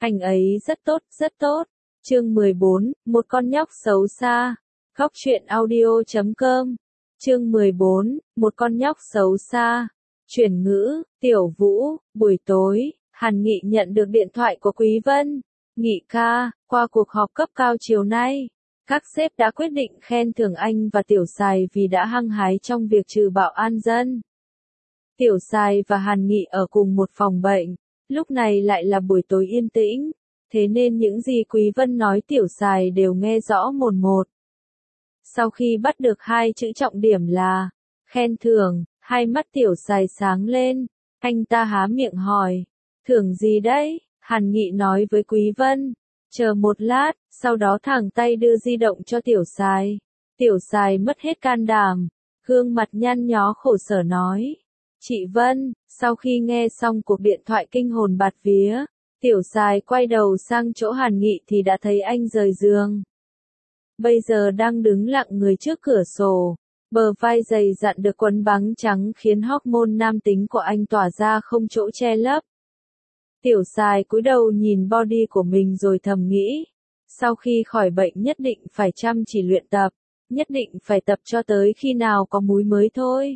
Anh ấy rất tốt, rất tốt. Chương 14, một con nhóc xấu xa. Góc truyện audio.com. Chương 14, một con nhóc xấu xa. Chuyển ngữ, Tiểu Vũ, buổi tối, Hàn Nghị nhận được điện thoại của Quý Vân. Nghị ca, qua cuộc họp cấp cao chiều nay, các sếp đã quyết định khen thưởng anh và Tiểu Sài vì đã hăng hái trong việc trừ bạo an dân. Tiểu Sài và Hàn Nghị ở cùng một phòng bệnh, lúc này lại là buổi tối yên tĩnh, thế nên những gì Quý Vân nói Tiểu Sài đều nghe rõ mồn một. Sau khi bắt được hai chữ trọng điểm là khen thưởng, hai mắt Tiểu Sài sáng lên, anh ta há miệng hỏi, thưởng gì đấy? Hàn Nghị nói với Quý Vân, chờ một lát, sau đó thẳng tay đưa di động cho Tiểu Sài. Tiểu Sài mất hết can đảm, gương mặt nhăn nhó khổ sở nói, chị Vân. Sau khi nghe xong cuộc điện thoại kinh hồn bạt vía, Tiểu Sài quay đầu sang chỗ Hàn Nghị thì đã thấy anh rời giường. Bây giờ đang đứng lặng người trước cửa sổ, bờ vai dày dặn được quấn băng trắng khiến hormone nam tính của anh tỏa ra không chỗ che lấp. Tiểu Sài cúi đầu nhìn body của mình rồi thầm nghĩ, sau khi khỏi bệnh nhất định phải chăm chỉ luyện tập, nhất định phải tập cho tới khi nào có múi mới thôi.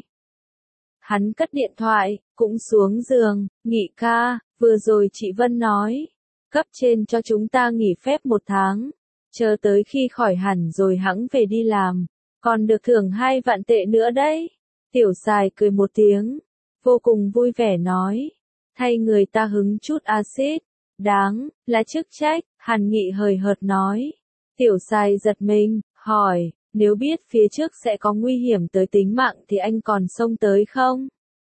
Hắn cất điện thoại, cũng xuống giường, Nghị ca, vừa rồi chị Vân nói, cấp trên cho chúng ta nghỉ phép 1 tháng, chờ tới khi khỏi hẳn rồi hẵng về đi làm, còn được thưởng 2 vạn tệ nữa đấy. Tiểu Sài cười một tiếng, vô cùng vui vẻ nói, thay người ta hứng chút axit, đáng, là chức trách. Hàn Nghị hời hợt nói. Tiểu Sài giật mình, hỏi, nếu biết phía trước sẽ có nguy hiểm tới tính mạng thì anh còn xông tới không?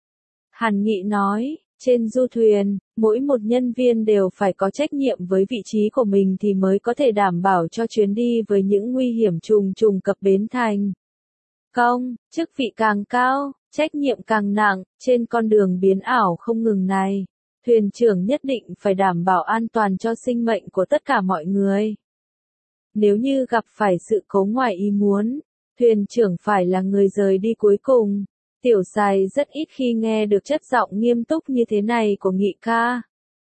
Hàn Nghị nói, trên du thuyền, mỗi một nhân viên đều phải có trách nhiệm với vị trí của mình thì mới có thể đảm bảo cho chuyến đi với những nguy hiểm trùng trùng cập bến thành công, chức vị càng cao, trách nhiệm càng nặng, trên con đường biến ảo không ngừng này, thuyền trưởng nhất định phải đảm bảo an toàn cho sinh mệnh của tất cả mọi người. Nếu như gặp phải sự cố ngoài ý muốn, thuyền trưởng phải là người rời đi cuối cùng. Tiểu Sài rất ít khi nghe được chất giọng nghiêm túc như thế này của Nghị ca.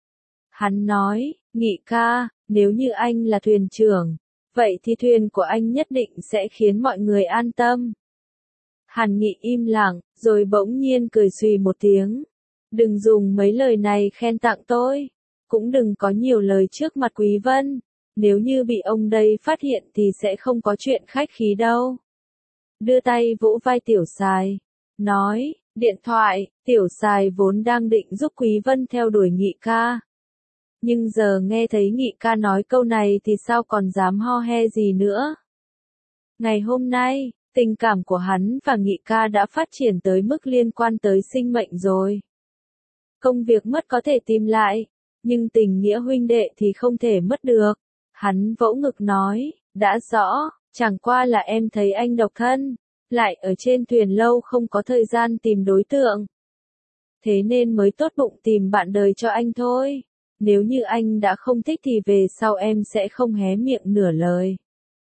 Hắn nói, Nghị ca, nếu như anh là thuyền trưởng, vậy thì thuyền của anh nhất định sẽ khiến mọi người an tâm. Hàn Nghị im lặng, rồi bỗng nhiên cười xùy một tiếng. Đừng dùng mấy lời này khen tặng tôi, cũng đừng có nhiều lời trước mặt Quý Vân, nếu như bị ông đây phát hiện thì sẽ không có chuyện khách khí đâu. Đưa tay vỗ vai Tiểu Sài, nói, điện thoại. Tiểu Sài vốn đang định giúp Quý Vân theo đuổi Nghị ca. Nhưng giờ nghe thấy Nghị ca nói câu này thì sao còn dám ho he gì nữa. Ngày hôm nay, tình cảm của hắn và Nghị ca đã phát triển tới mức liên quan tới sinh mệnh rồi. Công việc mất có thể tìm lại, nhưng tình nghĩa huynh đệ thì không thể mất được. Hắn vỗ ngực nói, đã rõ, chẳng qua là em thấy anh độc thân, lại ở trên thuyền lâu không có thời gian tìm đối tượng. Thế nên mới tốt bụng tìm bạn đời cho anh thôi. Nếu như anh đã không thích thì về sau em sẽ không hé miệng nửa lời.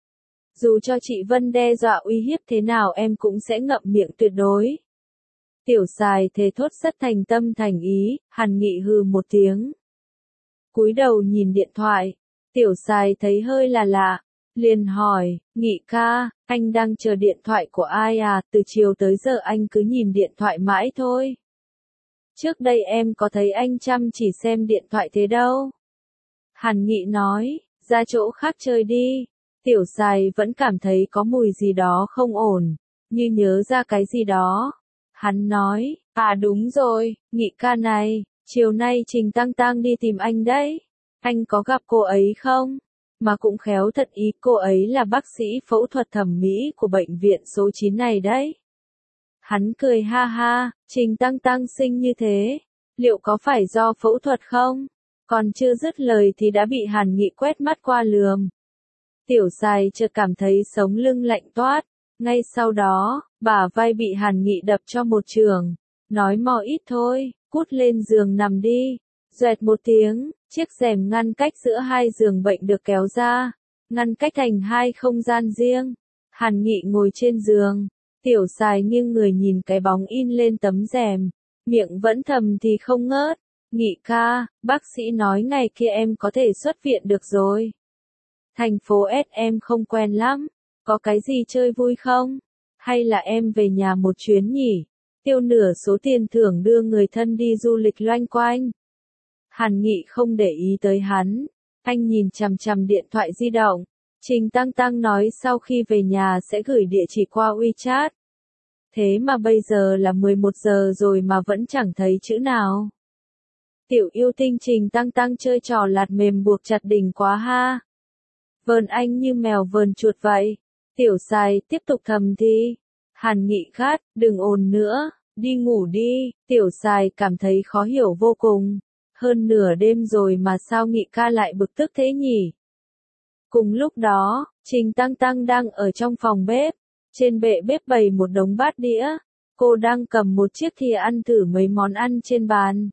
Dù cho chị Vân đe dọa uy hiếp thế nào em cũng sẽ ngậm miệng tuyệt đối. Tiểu Sài thề thốt rất thành tâm thành ý. Hàn Nghị hừ một tiếng, cúi đầu nhìn điện thoại. Tiểu Sài thấy hơi là lạ, liền hỏi, Nghị ca, anh đang chờ điện thoại của ai à? Từ chiều tới giờ anh cứ nhìn điện thoại mãi thôi. Trước đây em có thấy anh chăm chỉ xem điện thoại thế đâu. Hàn Nghị nói, ra chỗ khác chơi đi. Tiểu Sài vẫn cảm thấy có mùi gì đó không ổn, như nhớ ra cái gì đó. Hắn nói, à đúng rồi, Nghị ca này, chiều nay Trình Tăng Tăng đi tìm anh đấy. Anh có gặp cô ấy không? Mà cũng khéo thật ý, cô ấy là bác sĩ phẫu thuật thẩm mỹ của bệnh viện số 9 này đấy. Hắn cười ha ha, Trình Tăng Tăng xinh như thế, liệu có phải do phẫu thuật không? Còn chưa dứt lời thì đã bị Hàn Nghị quét mắt qua lườm. Tiểu Sài chợt cảm thấy sống lưng lạnh toát, ngay sau đó, bả vai bị Hàn Nghị đập cho một chưởng, nói mò ít thôi, cút lên giường nằm đi. Doẹt một tiếng, chiếc rèm ngăn cách giữa hai giường bệnh được kéo ra, ngăn cách thành hai không gian riêng. Hàn Nghị ngồi trên giường, Tiểu Sài nghiêng người nhìn cái bóng in lên tấm rèm, miệng vẫn thầm thì không ngớt, Nghị ca, bác sĩ nói ngày kia em có thể xuất viện được rồi. Thành phố S em không quen lắm, có cái gì chơi vui không? Hay là em về nhà một chuyến nhỉ? Tiêu nửa số tiền thưởng đưa người thân đi du lịch loanh quanh. Hàn Nghị không để ý tới hắn, anh nhìn chằm chằm điện thoại di động. Trình Tăng Tăng nói sau khi về nhà sẽ gửi địa chỉ qua WeChat. Thế mà bây giờ là 11 giờ rồi mà vẫn chẳng thấy chữ nào. Tiểu yêu tinh Trình Tăng Tăng chơi trò lạt mềm buộc chặt đỉnh quá ha. Vờn anh như mèo vờn chuột vậy. Tiểu Sài tiếp tục thầm thì. Hàn Nghị khát, đừng ồn nữa, đi ngủ đi. Tiểu Sài cảm thấy khó hiểu vô cùng. Hơn nửa đêm rồi mà sao Nghị ca lại bực tức thế nhỉ? Cùng lúc đó, Trình Tăng Tăng đang ở trong phòng bếp. Trên bệ bếp bày một đống bát đĩa. Cô đang cầm một chiếc thìa ăn thử mấy món ăn trên bàn.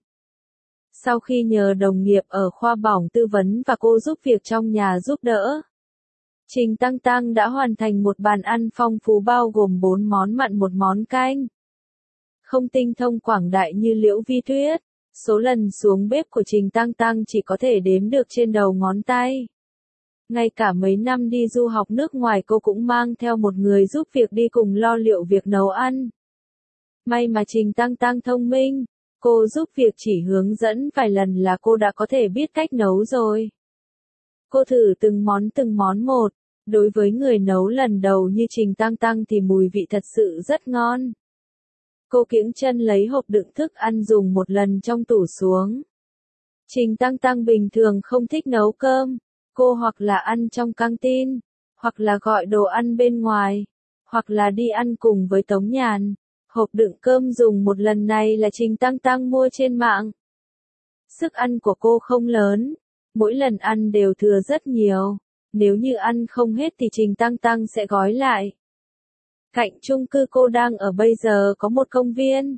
Sau khi nhờ đồng nghiệp ở khoa bỏng tư vấn và cô giúp việc trong nhà giúp đỡ, Trình Tăng Tăng đã hoàn thành một bàn ăn phong phú bao gồm 4 món mặn một món canh. Không tinh thông quảng đại như Liễu Vi Tuyết, số lần xuống bếp của Trình Tăng Tăng chỉ có thể đếm được trên đầu ngón tay. Ngay cả mấy năm đi du học nước ngoài cô cũng mang theo một người giúp việc đi cùng lo liệu việc nấu ăn. May mà Trình Tăng Tăng thông minh, cô giúp việc chỉ hướng dẫn vài lần là cô đã có thể biết cách nấu rồi. Cô thử từng món một, đối với người nấu lần đầu như Trình Tăng Tăng thì mùi vị thật sự rất ngon. Cô kiễng chân lấy hộp đựng thức ăn dùng một lần trong tủ xuống. Trình Tăng Tăng bình thường không thích nấu cơm, cô hoặc là ăn trong căng tin, hoặc là gọi đồ ăn bên ngoài, hoặc là đi ăn cùng với Tống Nhàn. Hộp đựng cơm dùng một lần này là Trình Tăng Tăng mua trên mạng. Sức ăn của cô không lớn, mỗi lần ăn đều thừa rất nhiều, nếu như ăn không hết thì Trình Tăng Tăng sẽ gói lại. Cạnh chung cư cô đang ở bây giờ có một công viên.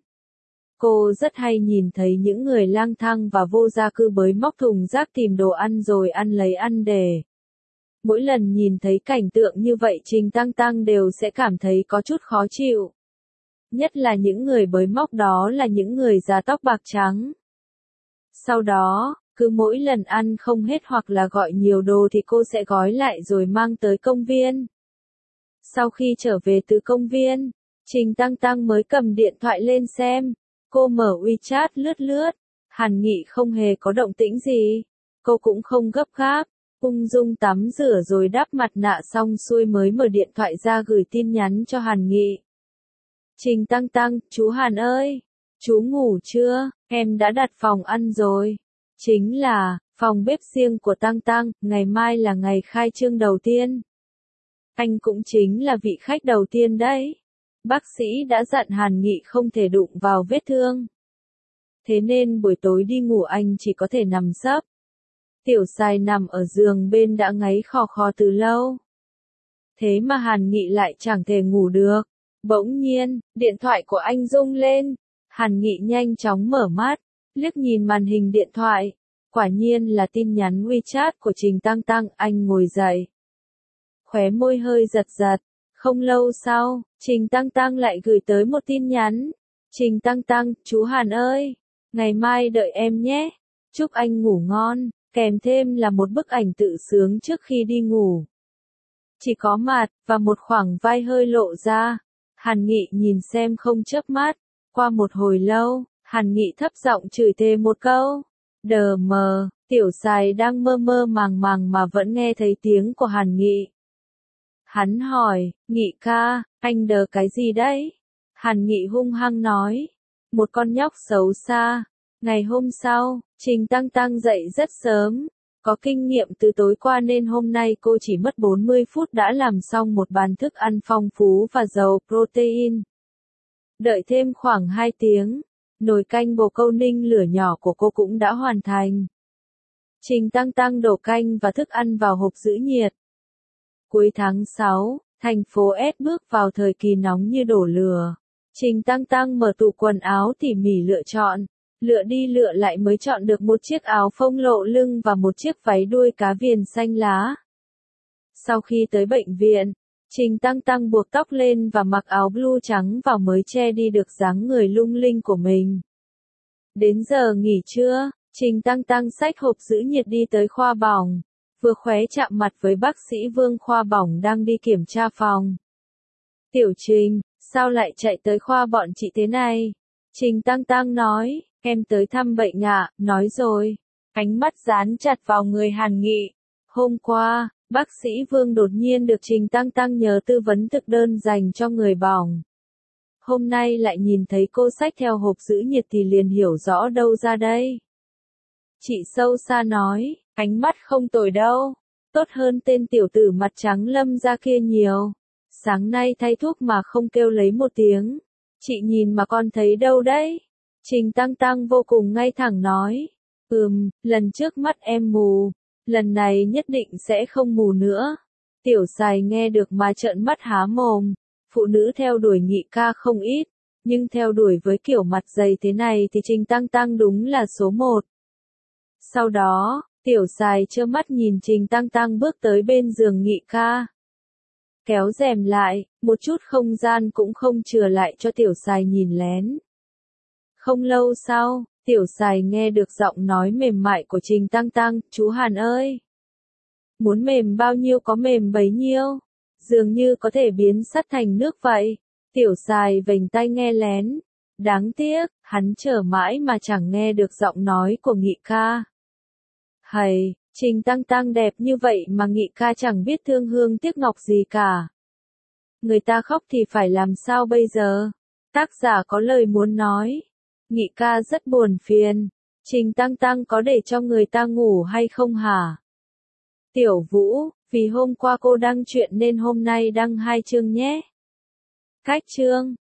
Cô rất hay nhìn thấy những người lang thang và vô gia cư bới móc thùng rác tìm đồ ăn rồi ăn lấy ăn để. Mỗi lần nhìn thấy cảnh tượng như vậy Trình Tăng Tăng đều sẽ cảm thấy có chút khó chịu. Nhất là những người bới móc đó là những người da tóc bạc trắng. Sau đó, cứ mỗi lần ăn không hết hoặc là gọi nhiều đồ thì cô sẽ gói lại rồi mang tới công viên. Sau khi trở về từ công viên, Trình Tăng Tăng mới cầm điện thoại lên xem. Cô mở WeChat lướt lướt. Hàn Nghị không hề có động tĩnh gì. Cô cũng không gấp gáp. Ung dung tắm rửa rồi đắp mặt nạ xong xuôi mới mở điện thoại ra gửi tin nhắn cho Hàn Nghị. Trình Tăng Tăng, chú Hàn ơi, chú ngủ chưa? Em đã đặt phòng ăn rồi. Chính là, phòng bếp riêng của Tăng Tăng, ngày mai là ngày khai trương đầu tiên. Anh cũng chính là vị khách đầu tiên đấy. Bác sĩ đã dặn Hàn Nghị không thể đụng vào vết thương. Thế nên buổi tối đi ngủ anh chỉ có thể nằm sấp. Tiểu Sài nằm ở giường bên đã ngáy khò khò từ lâu. Thế mà Hàn Nghị lại chẳng thể ngủ được. Bỗng nhiên, điện thoại của anh rung lên. Hàn Nghị nhanh chóng mở mắt, liếc nhìn màn hình điện thoại. Quả nhiên là tin nhắn WeChat của Trình Tăng Tăng, anh ngồi dậy. Khóe môi hơi giật giật. Không lâu sau, Trình Tăng Tăng lại gửi tới một tin nhắn. Trình Tăng Tăng, chú Hàn ơi, ngày mai đợi em nhé. Chúc anh ngủ ngon, kèm thêm là một bức ảnh tự sướng trước khi đi ngủ. Chỉ có mặt, và một khoảng vai hơi lộ ra. Hàn Nghị nhìn xem không chớp mắt. Qua một hồi lâu, Hàn Nghị thấp giọng chửi thề một câu. Đờ mờ, Tiểu Sài đang mơ mơ màng màng mà vẫn nghe thấy tiếng của Hàn Nghị. Hắn hỏi, Nghị ca, anh đờ cái gì đấy? Hàn Nghị hung hăng nói, một con nhóc xấu xa. Ngày hôm sau, Trình Tăng Tăng dậy rất sớm. Có kinh nghiệm từ tối qua nên hôm nay cô chỉ mất 40 phút đã làm xong một bàn thức ăn phong phú và giàu protein. Đợi thêm khoảng 2 tiếng, nồi canh bồ câu ninh lửa nhỏ của cô cũng đã hoàn thành. Trình Tăng Tăng đổ canh và thức ăn vào hộp giữ nhiệt. Cuối tháng 6, thành phố S bước vào thời kỳ nóng như đổ lửa. Trình Tăng Tăng mở tủ quần áo tỉ mỉ lựa chọn. Lựa đi lựa lại mới chọn được một chiếc áo phông lộ lưng và một chiếc váy đuôi cá viền xanh lá. Sau khi tới bệnh viện, Trình Tăng Tăng buộc tóc lên và mặc áo blue trắng vào mới che đi được dáng người lung linh của mình. Đến giờ nghỉ trưa, Trình Tăng Tăng xách hộp giữ nhiệt đi tới khoa bỏng. Vừa khóe chạm mặt với bác sĩ Vương khoa bỏng đang đi kiểm tra phòng. Tiểu Trình, sao lại chạy tới khoa bọn chị thế này? Trình Tăng Tăng nói, em tới thăm bệnh ạ, nói rồi. Ánh mắt dán chặt vào người Hàn Nghị. Hôm qua, bác sĩ Vương đột nhiên được Trình Tăng Tăng nhờ tư vấn thực đơn dành cho người bỏng. Hôm nay lại nhìn thấy cô xách theo hộp giữ nhiệt thì liền hiểu rõ đâu ra đây. Chị sâu xa nói, ánh mắt không tồi đâu, tốt hơn tên tiểu tử mặt trắng Lâm ra kia nhiều. Sáng nay thay thuốc mà không kêu lấy một tiếng. Chị nhìn mà con thấy đâu đấy? Trình Tăng Tăng vô cùng ngay thẳng nói. Lần trước mắt em mù, lần này nhất định sẽ không mù nữa. Tiểu Sài nghe được mà trợn mắt há mồm. Phụ nữ theo đuổi Nghị ca không ít, nhưng theo đuổi với kiểu mặt dày thế này thì Trình Tăng Tăng đúng là số một. Sau đó, Tiểu Sài trơ mắt nhìn Trình Tăng Tăng bước tới bên giường Nghị ca. Kéo rèm lại, một chút không gian cũng không chừa lại cho Tiểu Sài nhìn lén. Không lâu sau, Tiểu Sài nghe được giọng nói mềm mại của Trình Tăng Tăng, chú Hàn ơi! Muốn mềm bao nhiêu có mềm bấy nhiêu, dường như có thể biến sắt thành nước vậy. Tiểu Sài vểnh tai nghe lén. Đáng tiếc, hắn chờ mãi mà chẳng nghe được giọng nói của Nghị ca. Hầy, Trình Tăng Tăng đẹp như vậy mà Nghị ca chẳng biết thương hương tiếc ngọc gì cả. Người ta khóc thì phải làm sao bây giờ? Tác giả có lời muốn nói. Nghị ca rất buồn phiền. Trình Tăng Tăng có để cho người ta ngủ hay không hả? Tiểu Vũ, vì hôm qua cô đăng chuyện nên hôm nay đăng 2 chương nhé. Cách chương